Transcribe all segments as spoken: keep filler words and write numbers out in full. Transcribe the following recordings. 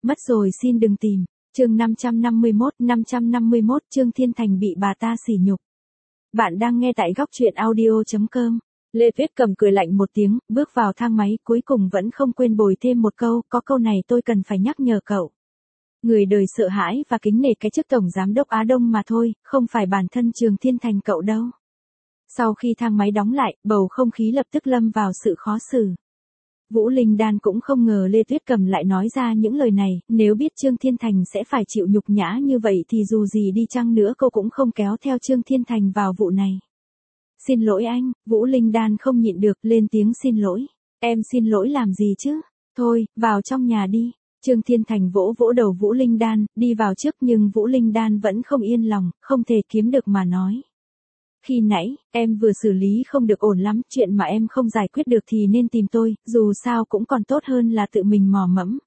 mất rồi xin đừng tìm. Chương năm trăm năm mươi mốt, năm trăm năm mươi mốt Trương Thiên Thành bị bà ta sỉ nhục. Bạn đang nghe tại góc truyện audio chấm com. Lê Tuyết Cầm cười lạnh một tiếng, bước vào thang máy, cuối cùng vẫn không quên bồi thêm một câu, có câu này tôi cần phải nhắc nhở cậu. Người đời sợ hãi và kính nể cái chức tổng giám đốc Á Đông mà thôi, không phải bản thân Trương Thiên Thành cậu đâu. Sau khi thang máy đóng lại, bầu không khí lập tức lâm vào sự khó xử. Vũ Linh Đan cũng không ngờ Lê Tuyết Cầm lại nói ra những lời này, nếu biết Trương Thiên Thành sẽ phải chịu nhục nhã như vậy thì dù gì đi chăng nữa cô cũng không kéo theo Trương Thiên Thành vào vụ này. Xin lỗi anh, Vũ Linh Đan không nhịn được lên tiếng xin lỗi. Em xin lỗi làm gì chứ? Thôi, vào trong nhà đi. Trương Thiên Thành vỗ vỗ đầu Vũ Linh Đan, đi vào trước nhưng Vũ Linh Đan vẫn không yên lòng, không thể kiếm được mà nói. Khi nãy, em vừa xử lý không được ổn lắm, chuyện mà em không giải quyết được thì nên tìm tôi, dù sao cũng còn tốt hơn là tự mình mò mẫm.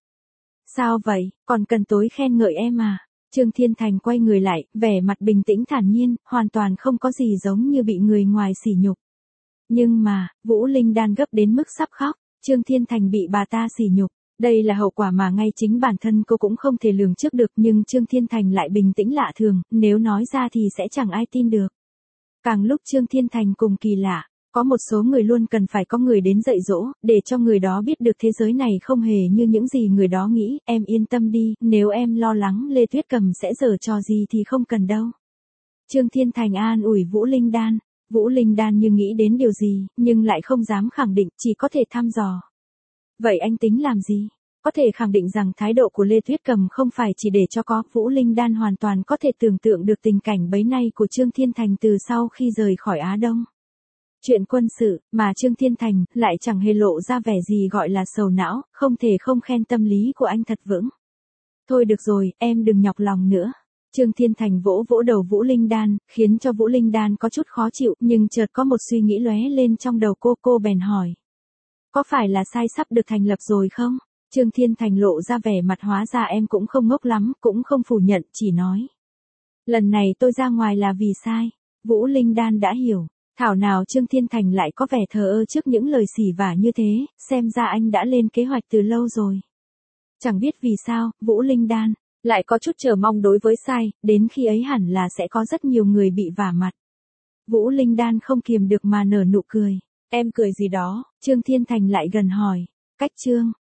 Sao vậy, còn cần tối khen ngợi em à? Trương Thiên Thành quay người lại, vẻ mặt bình tĩnh thản nhiên, hoàn toàn không có gì giống như bị người ngoài sỉ nhục. Nhưng mà, Vũ Linh Đan gấp đến mức sắp khóc, Trương Thiên Thành bị bà ta sỉ nhục. Đây là hậu quả mà ngay chính bản thân cô cũng không thể lường trước được, nhưng Trương Thiên Thành lại bình tĩnh lạ thường, nếu nói ra thì sẽ chẳng ai tin được. Càng lúc Trương Thiên Thành cùng kỳ lạ, có một số người luôn cần phải có người đến dạy dỗ, để cho người đó biết được thế giới này không hề như những gì người đó nghĩ, em yên tâm đi, nếu em lo lắng Lê Tuyết Cầm sẽ giở trò gì thì không cần đâu. Trương Thiên Thành an ủi Vũ Linh Đan, Vũ Linh Đan như nghĩ đến điều gì, nhưng lại không dám khẳng định, chỉ có thể thăm dò. Vậy anh tính làm gì? Có thể khẳng định rằng thái độ của Lê Tuyết Cầm không phải chỉ để cho có, Vũ Linh Đan hoàn toàn có thể tưởng tượng được tình cảnh bấy nay của Trương Thiên Thành từ sau khi rời khỏi Á Đông. Chuyện quân sự, mà Trương Thiên Thành lại chẳng hề lộ ra vẻ gì gọi là sầu não, không thể không khen tâm lý của anh thật vững. Thôi được rồi, em đừng nhọc lòng nữa. Trương Thiên Thành vỗ vỗ đầu Vũ Linh Đan, khiến cho Vũ Linh Đan có chút khó chịu, nhưng chợt có một suy nghĩ lóe lên trong đầu cô, cô bèn hỏi. Có phải là sai sắp được thành lập rồi không? Trương Thiên Thành lộ ra vẻ mặt hóa ra em cũng không ngốc lắm, cũng không phủ nhận, chỉ nói. Lần này tôi ra ngoài là vì sai. Vũ Linh Đan đã hiểu, thảo nào Trương Thiên Thành lại có vẻ thờ ơ trước những lời xỉ vả như thế, xem ra anh đã lên kế hoạch từ lâu rồi. Chẳng biết vì sao, Vũ Linh Đan lại có chút chờ mong đối với sai, đến khi ấy hẳn là sẽ có rất nhiều người bị vả mặt. Vũ Linh Đan không kiềm được mà nở nụ cười. Em cười gì đó? Trương Thiên Thành lại gần hỏi. Cách Trương